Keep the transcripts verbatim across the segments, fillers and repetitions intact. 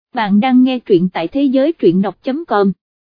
Bạn đang nghe truyện tại thế giới truyện đọc chấm com.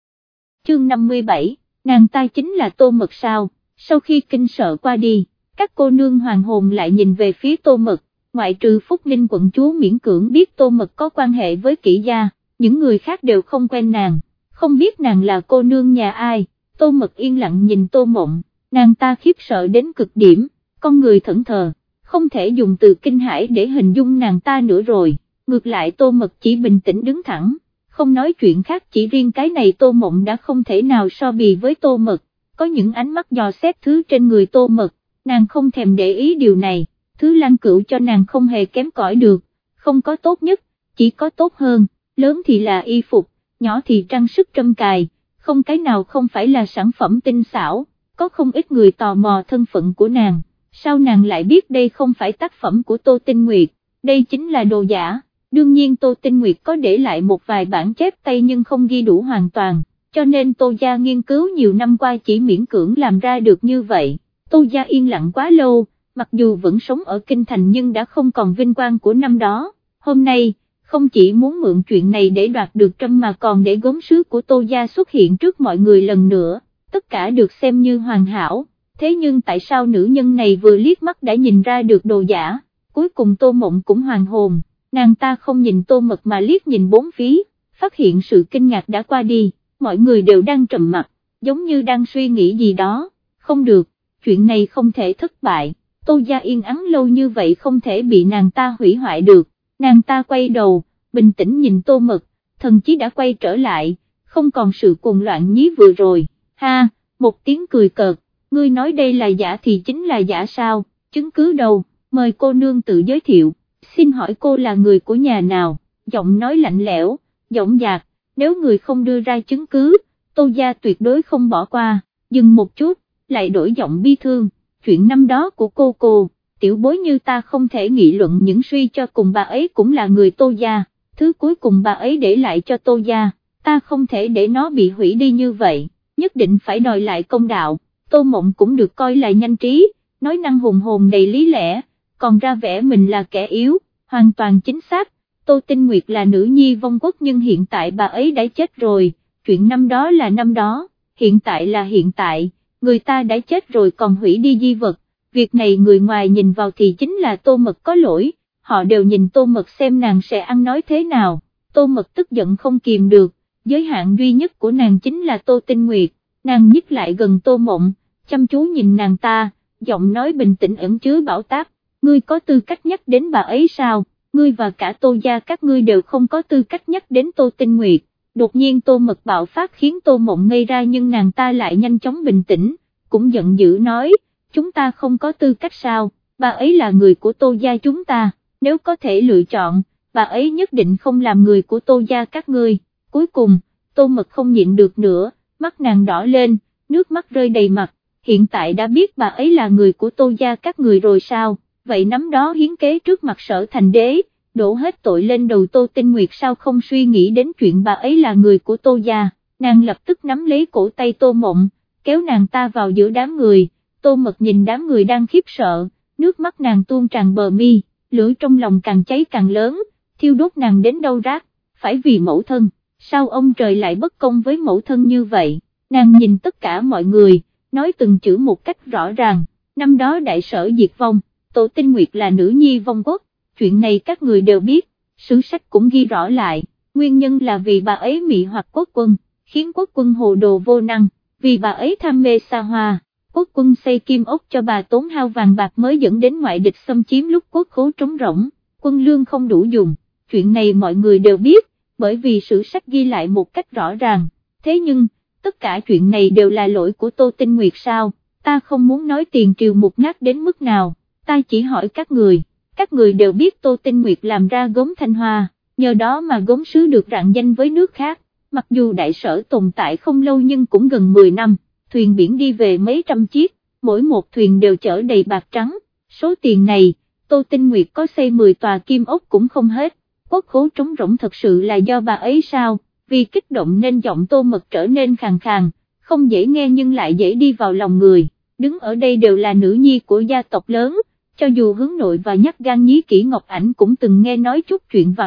Chương năm mươi bảy, nàng ta chính là Tô Mật sao? Sau khi kinh sợ qua đi, các cô nương hoàng hồn lại nhìn về phía Tô Mật, ngoại trừ Phúc Ninh quận chúa miễn cưỡng biết Tô Mật có quan hệ với Kỷ gia, những người khác đều không quen nàng, không biết nàng là cô nương nhà ai. Tô Mật yên lặng nhìn Tô Mộng, nàng ta khiếp sợ đến cực điểm, con người thẫn thờ, không thể dùng từ kinh hãi để hình dung nàng ta nữa rồi. Ngược lại Tô Mật chỉ bình tĩnh đứng thẳng, không nói chuyện khác, chỉ riêng cái này Tô Mộng đã không thể nào so bì với Tô Mật, có những ánh mắt dò xét thứ trên người Tô Mật, nàng không thèm để ý điều này, thứ Lan Cửu cho nàng không hề kém cỏi được, không có tốt nhất, chỉ có tốt hơn, lớn thì là y phục, nhỏ thì trang sức trâm cài, không cái nào không phải là sản phẩm tinh xảo, có không ít người tò mò thân phận của nàng, sao nàng lại biết đây không phải tác phẩm của Tô Tinh Nguyệt, đây chính là đồ giả. Đương nhiên Tô Tinh Nguyệt có để lại một vài bản chép tay nhưng không ghi đủ hoàn toàn, cho nên Tô gia nghiên cứu nhiều năm qua chỉ miễn cưỡng làm ra được như vậy. Tô gia yên lặng quá lâu, mặc dù vẫn sống ở Kinh Thành nhưng đã không còn vinh quang của năm đó, hôm nay, không chỉ muốn mượn chuyện này để đoạt được trâm mà còn để gốm sứ của Tô gia xuất hiện trước mọi người lần nữa, tất cả được xem như hoàn hảo, thế nhưng tại sao nữ nhân này vừa liếc mắt đã nhìn ra được đồ giả, cuối cùng Tô Mộng cũng hoàn hồn. Nàng ta không nhìn Tô Mật mà liếc nhìn bốn phía, phát hiện sự kinh ngạc đã qua đi, mọi người đều đang trầm mặc, giống như đang suy nghĩ gì đó, không được, chuyện này không thể thất bại, Tô gia yên ắng lâu như vậy không thể bị nàng ta hủy hoại được, nàng ta quay đầu, bình tĩnh nhìn Tô Mật, thần chí đã quay trở lại, không còn sự cuồng loạn nhí vừa rồi, ha, một tiếng cười cợt, ngươi nói đây là giả thì chính là giả sao, chứng cứ đâu, mời cô nương tự giới thiệu. Xin hỏi cô là người của nhà nào, giọng nói lạnh lẽo, giọng dạc, nếu người không đưa ra chứng cứ, Tô gia tuyệt đối không bỏ qua, dừng một chút, lại đổi giọng bi thương, chuyện năm đó của cô cô, tiểu bối như ta không thể nghị luận những suy cho cùng bà ấy cũng là người Tô gia, thứ cuối cùng bà ấy để lại cho Tô gia, ta không thể để nó bị hủy đi như vậy, nhất định phải đòi lại công đạo. Tô Mộng cũng được coi là nhanh trí, nói năng hùng hồn đầy lý lẽ, còn ra vẻ mình là kẻ yếu, hoàn toàn chính xác, Tô Tinh Nguyệt là nữ nhi vong quốc nhưng hiện tại bà ấy đã chết rồi, chuyện năm đó là năm đó, hiện tại là hiện tại, người ta đã chết rồi còn hủy đi di vật, việc này người ngoài nhìn vào thì chính là Tô Mật có lỗi, họ đều nhìn Tô Mật xem nàng sẽ ăn nói thế nào, Tô Mật tức giận không kìm được, giới hạn duy nhất của nàng chính là Tô Tinh Nguyệt, nàng nhích lại gần Tô Mộng, chăm chú nhìn nàng ta, giọng nói bình tĩnh ẩn chứa bão táp. Ngươi có tư cách nhắc đến bà ấy sao, ngươi và cả Tô gia các ngươi đều không có tư cách nhắc đến Tô Tinh Nguyệt, đột nhiên Tô Mật bạo phát khiến Tô Mộng ngây ra nhưng nàng ta lại nhanh chóng bình tĩnh, cũng giận dữ nói, chúng ta không có tư cách sao, bà ấy là người của Tô gia chúng ta, nếu có thể lựa chọn, bà ấy nhất định không làm người của Tô gia các ngươi, cuối cùng, Tô Mật không nhịn được nữa, mắt nàng đỏ lên, nước mắt rơi đầy mặt, hiện tại đã biết bà ấy là người của Tô gia các người rồi sao? Vậy nắm đó hiến kế trước mặt Sở Thành Đế, đổ hết tội lên đầu Tô Tinh Nguyệt sao không suy nghĩ đến chuyện bà ấy là người của Tô gia, nàng lập tức nắm lấy cổ tay Tô Mộng, kéo nàng ta vào giữa đám người, Tô Mật nhìn đám người đang khiếp sợ, nước mắt nàng tuôn tràn bờ mi, lửa trong lòng càng cháy càng lớn, thiêu đốt nàng đến đâu rác, phải vì mẫu thân, sao ông trời lại bất công với mẫu thân như vậy, nàng nhìn tất cả mọi người, nói từng chữ một cách rõ ràng, năm đó đại sở diệt vong. Tô Tinh Nguyệt là nữ nhi vong quốc, chuyện này các người đều biết, sử sách cũng ghi rõ lại, nguyên nhân là vì bà ấy mị hoặc quốc quân, khiến quốc quân hồ đồ vô năng, vì bà ấy tham mê xa hoa, quốc quân xây kim ốc cho bà tốn hao vàng bạc mới dẫn đến ngoại địch xâm chiếm lúc quốc khố trống rỗng, quân lương không đủ dùng, chuyện này mọi người đều biết, bởi vì sử sách ghi lại một cách rõ ràng, thế nhưng, tất cả chuyện này đều là lỗi của Tô Tinh Nguyệt sao, ta không muốn nói tiền triều mục nát đến mức nào. Ta chỉ hỏi các người, các người đều biết Tô Tinh Nguyệt làm ra gốm Thanh Hoa, nhờ đó mà gốm sứ được rạng danh với nước khác, mặc dù đại sở tồn tại không lâu nhưng cũng gần mười năm, thuyền biển đi về mấy trăm chiếc, mỗi một thuyền đều chở đầy bạc trắng, số tiền này, Tô Tinh Nguyệt có xây mười tòa kim ốc cũng không hết, quốc khố trống rỗng thật sự là do bà ấy sao, vì kích động nên giọng Tô Mật trở nên khàn khàn, không dễ nghe nhưng lại dễ đi vào lòng người, đứng ở đây đều là nữ nhi của gia tộc lớn. Cho dù hướng nội và nhắc gan nhí kỹ Ngọc Ảnh cũng từng nghe nói chút chuyện vặt,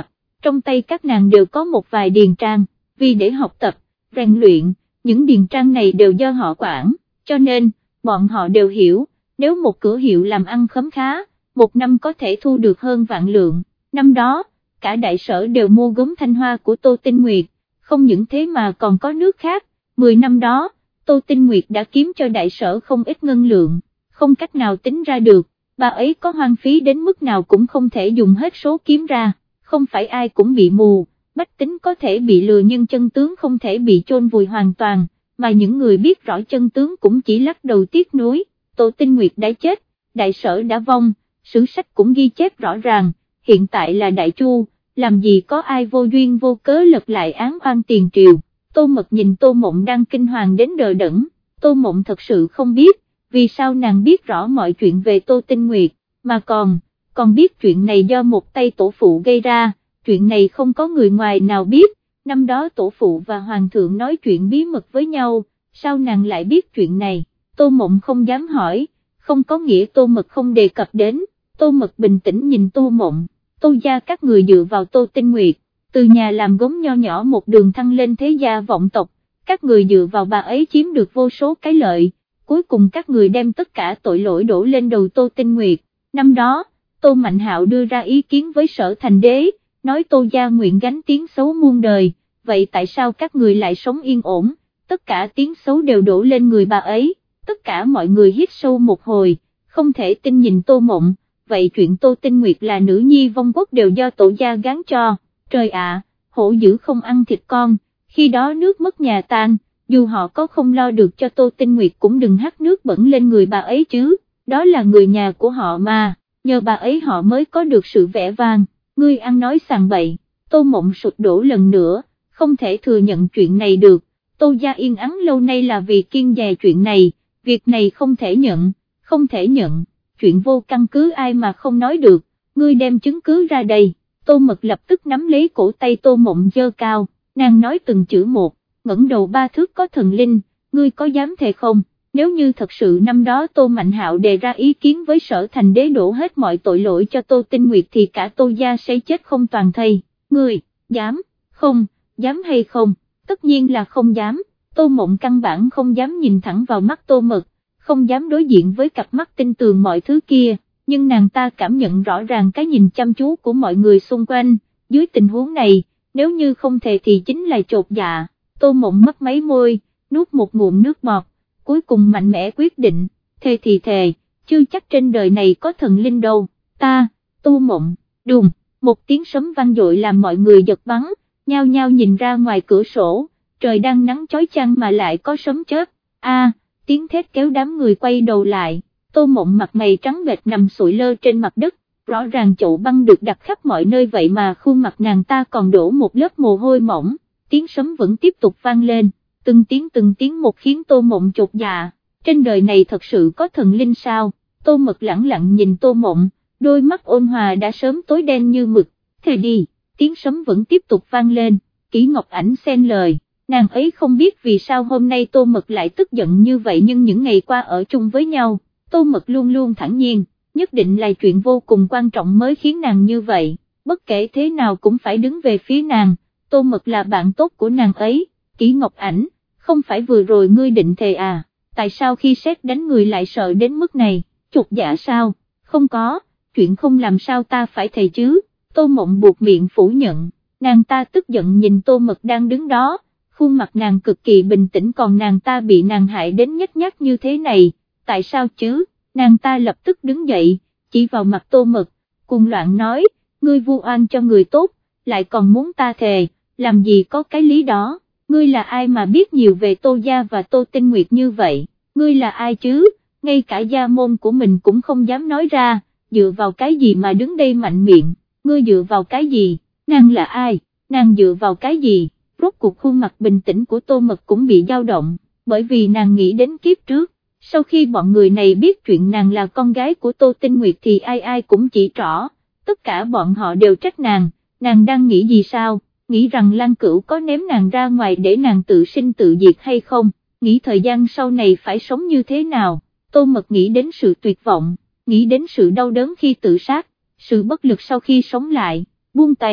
trong tay các nàng đều có một vài điền trang, vì để học tập, rèn luyện, những điền trang này đều do họ quản, cho nên, bọn họ đều hiểu, nếu một cửa hiệu làm ăn khấm khá, một năm có thể thu được hơn vạn lượng, năm đó, cả đại sở đều mua gốm Thanh Hoa của Tô Tinh Nguyệt, không những thế mà còn có nước khác, mười năm đó, Tô Tinh Nguyệt đã kiếm cho đại sở không ít ngân lượng, không cách nào tính ra được, bà ấy có hoang phí đến mức nào cũng không thể dùng hết số kiếm ra, không phải ai cũng bị mù, bách tính có thể bị lừa nhưng chân tướng không thể bị chôn vùi hoàn toàn, mà những người biết rõ chân tướng cũng chỉ lắc đầu tiếc nuối, Tô Tinh Nguyệt đã chết, đại sở đã vong, sử sách cũng ghi chép rõ ràng, hiện tại là Đại Chu, làm gì có ai vô duyên vô cớ lật lại án oan tiền triều. Tô Mật nhìn Tô Mộng đang kinh hoàng đến đờ đẫn, Tô Mộng thật sự không biết, vì sao nàng biết rõ mọi chuyện về Tô Tinh Nguyệt, mà còn, còn biết chuyện này do một tay tổ phụ gây ra, chuyện này không có người ngoài nào biết, năm đó tổ phụ và hoàng thượng nói chuyện bí mật với nhau, sao nàng lại biết chuyện này, Tô Mộng không dám hỏi, không có nghĩa Tô Mật không đề cập đến, Tô Mật bình tĩnh nhìn Tô Mộng, Tô gia các người dựa vào Tô Tinh Nguyệt, từ nhà làm gốm nho nhỏ một đường thăng lên thế gia vọng tộc, các người dựa vào bà ấy chiếm được vô số cái lợi, cuối cùng các người đem tất cả tội lỗi đổ lên đầu Tô Tinh Nguyệt, năm đó, Tô Mạnh Hạo đưa ra ý kiến với Sở Thành Đế, nói Tô gia nguyện gánh tiếng xấu muôn đời, vậy tại sao các người lại sống yên ổn, tất cả tiếng xấu đều đổ lên người bà ấy, tất cả mọi người hít sâu một hồi, không thể tin nhìn Tô Mộng, vậy chuyện Tô Tinh Nguyệt là nữ nhi vong quốc đều do tổ gia gán cho. Trời ạ, hổ dữ không ăn thịt con, khi đó nước mất nhà tan, dù họ có không lo được cho Tô Tinh Nguyệt cũng đừng hắt nước bẩn lên người bà ấy chứ, đó là người nhà của họ mà, nhờ bà ấy họ mới có được sự vẻ vang, ngươi ăn nói sằng bậy, Tô Mộng sụt đổ lần nữa, không thể thừa nhận chuyện này được, Tô gia yên ắng lâu nay là vì kiêng dè chuyện này, việc này không thể nhận, không thể nhận, chuyện vô căn cứ ai mà không nói được, ngươi đem chứng cứ ra đây. Tô Mật lập tức nắm lấy cổ tay Tô Mộng giơ cao, nàng nói từng chữ một, ngẩng đầu ba thước có thần linh, ngươi có dám thề không, nếu như thật sự năm đó Tô Mạnh Hạo đề ra ý kiến với Sở Thành Đế đổ hết mọi tội lỗi cho Tô Tinh Nguyệt thì cả Tô gia sẽ chết không toàn thây, ngươi, dám, không, dám hay không, tất nhiên là không dám, Tô Mộng căn bản không dám nhìn thẳng vào mắt Tô Mật, không dám đối diện với cặp mắt tinh tường mọi thứ kia. Nhưng nàng ta cảm nhận rõ ràng cái nhìn chăm chú của mọi người xung quanh, dưới tình huống này, nếu như không thề thì chính là chột dạ, Tô Mộng mấp máy môi, nuốt một ngụm nước bọt, cuối cùng mạnh mẽ quyết định, thề thì thề, chưa chắc trên đời này có thần linh đâu, ta, Tô Mộng, đùng, một tiếng sấm vang dội làm mọi người giật bắn, nhao nhao nhìn ra ngoài cửa sổ, trời đang nắng chói chang mà lại có sấm chớp, a, tiếng thét kéo đám người quay đầu lại. Tô Mộng mặt mày trắng bệch nằm sụi lơ trên mặt đất, rõ ràng chậu băng được đặt khắp mọi nơi vậy mà khuôn mặt nàng ta còn đổ một lớp mồ hôi mỏng, tiếng sấm vẫn tiếp tục vang lên, từng tiếng từng tiếng một khiến Tô Mộng chột dạ, trên đời này thật sự có thần linh sao, Tô Mật lẳng lặng nhìn Tô Mộng, đôi mắt ôn hòa đã sớm tối đen như mực, thế đi, tiếng sấm vẫn tiếp tục vang lên, Kỷ Ngọc Ảnh xen lời. Nàng ấy không biết vì sao hôm nay Tô Mật lại tức giận như vậy nhưng những ngày qua ở chung với nhau, Tô Mật luôn luôn thản nhiên, nhất định là chuyện vô cùng quan trọng mới khiến nàng như vậy, bất kể thế nào cũng phải đứng về phía nàng, Tô Mật là bạn tốt của nàng ấy, Kỷ Ngọc Ảnh, không phải vừa rồi ngươi định thề à, tại sao khi sét đánh người lại sợ đến mức này, chột dạ sao, không có, chuyện không làm sao ta phải thề chứ, Tô Mộng buộc miệng phủ nhận, nàng ta tức giận nhìn Tô Mật đang đứng đó, khuôn mặt nàng cực kỳ bình tĩnh còn nàng ta bị nàng hại đến nhếch nhác như thế này, tại sao chứ, nàng ta lập tức đứng dậy, chỉ vào mặt Tô Mật, cuồng loạn nói, ngươi vu oan cho người tốt, lại còn muốn ta thề, làm gì có cái lý đó, ngươi là ai mà biết nhiều về Tô gia và Tô Tinh Nguyệt như vậy, ngươi là ai chứ, ngay cả gia môn của mình cũng không dám nói ra, dựa vào cái gì mà đứng đây mạnh miệng, ngươi dựa vào cái gì, nàng là ai, nàng dựa vào cái gì, rốt cuộc khuôn mặt bình tĩnh của Tô Mật cũng bị dao động, bởi vì nàng nghĩ đến kiếp trước. Sau khi bọn người này biết chuyện nàng là con gái của Tô Tinh Nguyệt thì ai ai cũng chỉ trỏ, tất cả bọn họ đều trách nàng, nàng đang nghĩ gì sao, nghĩ rằng Lan Cửu có ném nàng ra ngoài để nàng tự sinh tự diệt hay không, nghĩ thời gian sau này phải sống như thế nào, Tô Mật nghĩ đến sự tuyệt vọng, nghĩ đến sự đau đớn khi tự sát, sự bất lực sau khi sống lại, buông tay,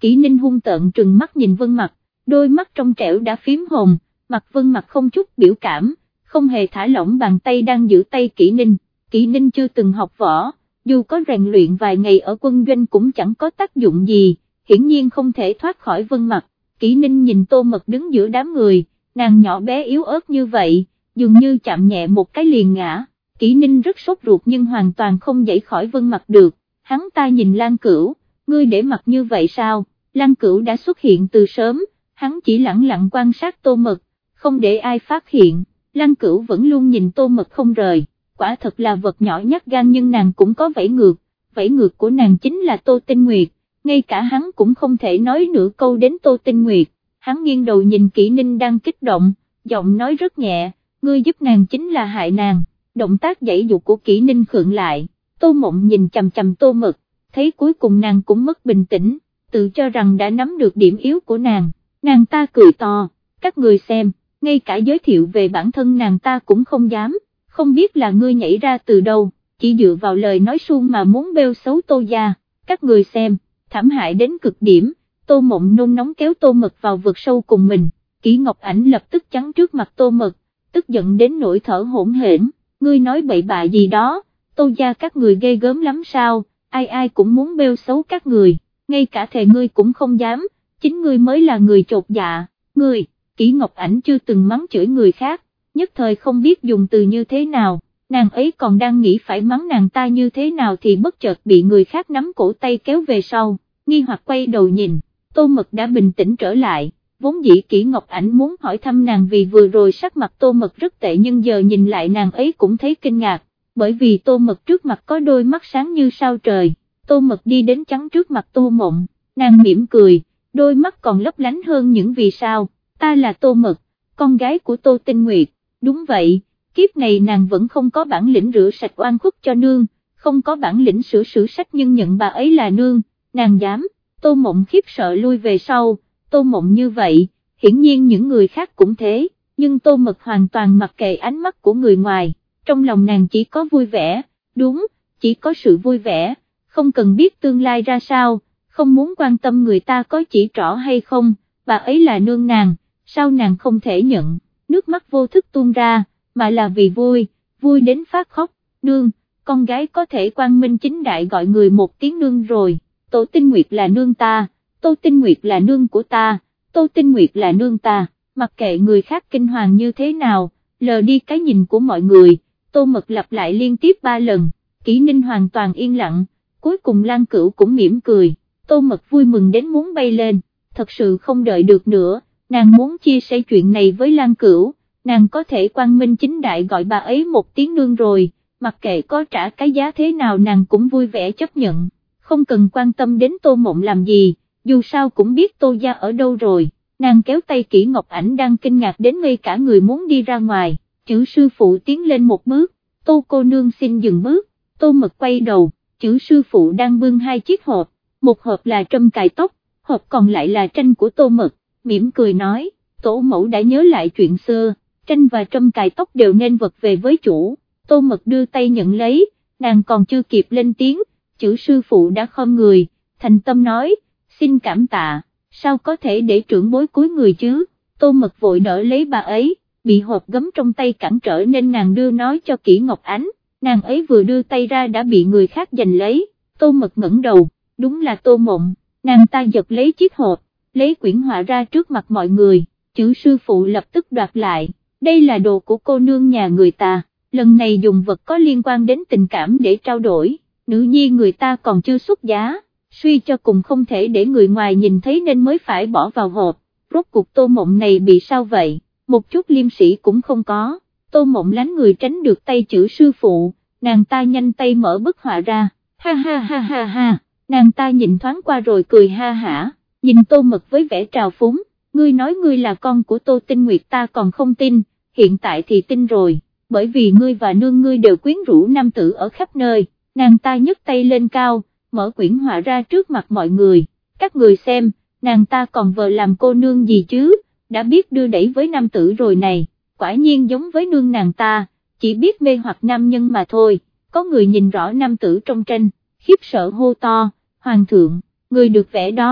Kỷ Ninh hung tợn trừng mắt nhìn Vân Mặc, đôi mắt trong trẻo đã phím hồng, mặt Vân Mặc không chút biểu cảm, không hề thả lỏng bàn tay đang giữ tay Kỷ Ninh. Kỷ Ninh chưa từng học võ, dù có rèn luyện vài ngày ở quân doanh cũng chẳng có tác dụng gì, hiển nhiên không thể thoát khỏi Vân Mặc. Kỷ Ninh nhìn Tô Mật đứng giữa đám người, nàng nhỏ bé yếu ớt như vậy, dường như chạm nhẹ một cái liền ngã. Kỷ Ninh rất sốt ruột nhưng hoàn toàn không dậy khỏi Vân Mặc được, hắn ta nhìn Lan Cửu, ngươi để mặt như vậy sao? Lan Cửu đã xuất hiện từ sớm, hắn chỉ lẳng lặng quan sát Tô Mật, không để ai phát hiện. Lan Cửu vẫn luôn nhìn Tô Mật không rời, quả thật là vật nhỏ nhát gan nhưng nàng cũng có vẫy ngược, vẫy ngược của nàng chính là Tô Tinh Nguyệt, ngay cả hắn cũng không thể nói nửa câu đến Tô Tinh Nguyệt. Hắn nghiêng đầu nhìn Kỷ Ninh đang kích động, giọng nói rất nhẹ, ngươi giúp nàng chính là hại nàng. Động tác giãy giụa của Kỷ Ninh khựng lại, Tô Mộng nhìn chằm chằm Tô Mật, thấy cuối cùng nàng cũng mất bình tĩnh, tự cho rằng đã nắm được điểm yếu của nàng, nàng ta cười to, các người xem, ngay cả giới thiệu về bản thân nàng ta cũng không dám, không biết là ngươi nhảy ra từ đâu, chỉ dựa vào lời nói suông mà muốn bêu xấu Tô gia, các người xem, thảm hại đến cực điểm. Tô Mộng nôn nóng kéo Tô Mật vào vực sâu cùng mình, Kỷ Ngọc Ảnh lập tức chắn trước mặt Tô Mật, tức giận đến nỗi thở hổn hển, ngươi nói bậy bạ gì đó, Tô gia các người ghê gớm lắm sao, ai ai cũng muốn bêu xấu các người, ngay cả thề ngươi cũng không dám, chính ngươi mới là người chột dạ, ngươi. Kỷ Ngọc Ảnh chưa từng mắng chửi người khác, nhất thời không biết dùng từ như thế nào, nàng ấy còn đang nghĩ phải mắng nàng ta như thế nào thì bất chợt bị người khác nắm cổ tay kéo về sau, nghi hoặc quay đầu nhìn. Tô Mật đã bình tĩnh trở lại, vốn dĩ Kỷ Ngọc Ảnh muốn hỏi thăm nàng vì vừa rồi sắc mặt Tô Mật rất tệ nhưng giờ nhìn lại nàng ấy cũng thấy kinh ngạc, bởi vì Tô Mật trước mặt có đôi mắt sáng như sao trời. Tô Mật đi đến chắn trước mặt Tô Mộng, nàng mỉm cười, đôi mắt còn lấp lánh hơn những vì sao, ta là Tô Mật, con gái của Tô Tinh Nguyệt, đúng vậy, kiếp này nàng vẫn không có bản lĩnh rửa sạch oan khuất cho nương, không có bản lĩnh sửa sử sách nhưng nhận bà ấy là nương, nàng dám. Tô Mộng khiếp sợ lui về sau, Tô Mộng như vậy, hiển nhiên những người khác cũng thế, nhưng Tô Mật hoàn toàn mặc kệ ánh mắt của người ngoài, trong lòng nàng chỉ có vui vẻ, đúng, chỉ có sự vui vẻ, không cần biết tương lai ra sao, không muốn quan tâm người ta có chỉ trỏ hay không, bà ấy là nương nàng, sao nàng không thể nhận, nước mắt vô thức tuôn ra, mà là vì vui, vui đến phát khóc, nương, con gái có thể quang minh chính đại gọi người một tiếng nương rồi. Tô Tinh Nguyệt là nương ta, Tô Tinh Nguyệt là nương của ta, Tô Tinh Nguyệt là nương ta, mặc kệ người khác kinh hoàng như thế nào, lờ đi cái nhìn của mọi người, Tô Mật lặp lại liên tiếp ba lần, Kỷ Ninh hoàn toàn yên lặng, cuối cùng Lan Cửu cũng mỉm cười, Tô Mật vui mừng đến muốn bay lên, thật sự không đợi được nữa, nàng muốn chia sẻ chuyện này với Lan Cửu, nàng có thể quang minh chính đại gọi bà ấy một tiếng nương rồi, mặc kệ có trả cái giá thế nào nàng cũng vui vẻ chấp nhận. Không cần quan tâm đến Tô Mộng làm gì, dù sao cũng biết Tô gia ở đâu rồi, nàng kéo tay Kỷ Ngọc Ảnh đang kinh ngạc đến ngay cả người muốn đi ra ngoài, chữ sư phụ tiến lên một bước, Tô cô nương xin dừng bước, Tô Mật quay đầu, chữ sư phụ đang bưng hai chiếc hộp, một hộp là trâm cài tóc, hộp còn lại là tranh của Tô Mật, mỉm cười nói, tổ mẫu đã nhớ lại chuyện xưa, tranh và trâm cài tóc đều nên vật về với chủ, Tô Mật đưa tay nhận lấy, nàng còn chưa kịp lên tiếng, chữ sư phụ đã khom người, thành tâm nói, xin cảm tạ, sao có thể để trưởng bối cúi người chứ, Tô Mật vội đỡ lấy bà ấy, bị hộp gấm trong tay cản trở nên nàng đưa nói cho Kỷ Ngọc Ánh, nàng ấy vừa đưa tay ra đã bị người khác giành lấy, Tô Mật ngẩng đầu, đúng là Tô Mộng, nàng ta giật lấy chiếc hộp, lấy quyển họa ra trước mặt mọi người, chữ sư phụ lập tức đoạt lại, đây là đồ của cô nương nhà người ta, lần này dùng vật có liên quan đến tình cảm để trao đổi. Nữ nhi người ta còn chưa xuất giá, suy cho cùng không thể để người ngoài nhìn thấy nên mới phải bỏ vào hộp, rốt cuộc Tô Mộng này bị sao vậy, một chút liêm sĩ cũng không có, Tô Mộng lánh người tránh được tay chữ sư phụ, nàng ta nhanh tay mở bức họa ra, ha ha ha ha ha, nàng ta nhìn thoáng qua rồi cười ha hả, nhìn Tô Mật với vẻ trào phúng, ngươi nói ngươi là con của Tô Tinh Nguyệt ta còn không tin, hiện tại thì tin rồi, bởi vì ngươi và nương ngươi đều quyến rũ nam tử ở khắp nơi. Nàng ta nhấc tay lên cao, mở quyển họa ra trước mặt mọi người, các người xem, nàng ta còn vờ làm cô nương gì chứ, đã biết đưa đẩy với nam tử rồi này, quả nhiên giống với nương nàng ta, chỉ biết mê hoặc nam nhân mà thôi, có người nhìn rõ nam tử trong tranh, khiếp sợ hô to, hoàng thượng, người được vẽ đó,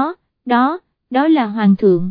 đó, đó là hoàng thượng.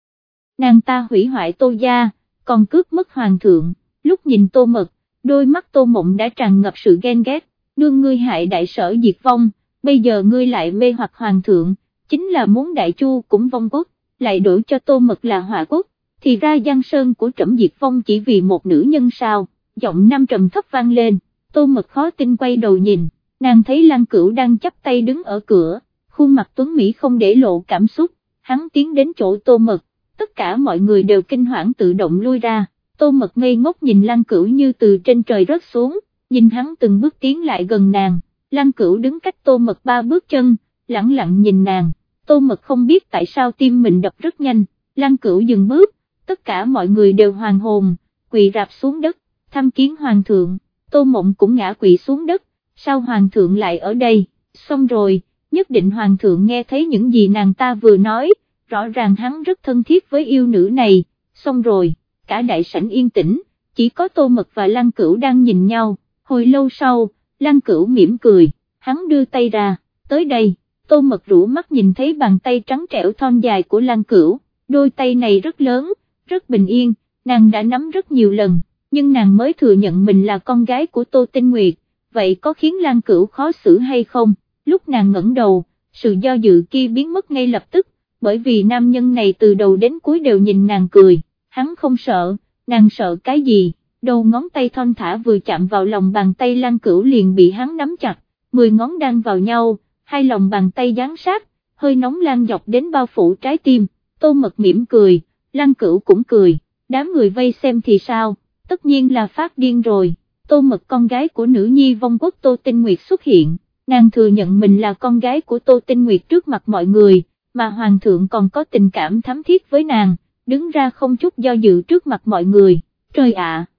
Nàng ta hủy hoại Tô gia, còn cướp mất hoàng thượng, lúc nhìn Tô Mật, đôi mắt Tô Mộng đã tràn ngập sự ghen ghét, nương ngươi hại đại sở diệt vong, bây giờ ngươi lại mê hoặc hoàng thượng, chính là muốn đại chu cũng vong quốc, lại đổi cho Tô Mật là họa quốc, thì ra giang sơn của trẫm diệt vong chỉ vì một nữ nhân sao, giọng nam trầm thấp vang lên, Tô Mật khó tin quay đầu nhìn, nàng thấy Lăng Cửu đang chắp tay đứng ở cửa, khuôn mặt tuấn Mỹ không để lộ cảm xúc, hắn tiến đến chỗ Tô Mật, tất cả mọi người đều kinh hoảng tự động lui ra, Tô Mật ngây ngốc nhìn Lăng Cửu như từ trên trời rớt xuống, nhìn hắn từng bước tiến lại gần nàng, Lăng Cửu đứng cách Tô Mật ba bước chân, lẳng lặng nhìn nàng, Tô Mật không biết tại sao tim mình đập rất nhanh, Lăng Cửu dừng bước, tất cả mọi người đều hoàn hồn, quỳ rạp xuống đất, tham kiến hoàng thượng, Tô Mộng cũng ngã quỵ xuống đất, sao hoàng thượng lại ở đây, xong rồi, nhất định hoàng thượng nghe thấy những gì nàng ta vừa nói, rõ ràng hắn rất thân thiết với yêu nữ này, xong rồi, cả đại sảnh yên tĩnh, chỉ có Tô Mật và Lăng Cửu đang nhìn nhau, hồi lâu sau, Lăng Cửu mỉm cười, hắn đưa tay ra, tới đây, Tô Mật rũ mắt nhìn thấy bàn tay trắng trẻo thon dài của Lăng Cửu, đôi tay này rất lớn, rất bình yên, nàng đã nắm rất nhiều lần, nhưng nàng mới thừa nhận mình là con gái của Tô Tinh Nguyệt, vậy có khiến Lăng Cửu khó xử hay không, lúc nàng ngẩng đầu, sự do dự kia biến mất ngay lập tức, bởi vì nam nhân này từ đầu đến cuối đều nhìn nàng cười, hắn không sợ, nàng sợ cái gì, đầu ngón tay thon thả vừa chạm vào lòng bàn tay Lăng Cửu liền bị hắn nắm chặt, mười ngón đan vào nhau, hai lòng bàn tay dán sát, hơi nóng lan dọc đến bao phủ trái tim, Tô Mật mỉm cười, Lăng Cửu cũng cười, đám người vây xem thì sao, tất nhiên là phát điên rồi, Tô Mật con gái của nữ nhi vong quốc Tô Tinh Nguyệt xuất hiện, nàng thừa nhận mình là con gái của Tô Tinh Nguyệt trước mặt mọi người, mà hoàng thượng còn có tình cảm thắm thiết với nàng, đứng ra không chút do dự trước mặt mọi người, trời ạ!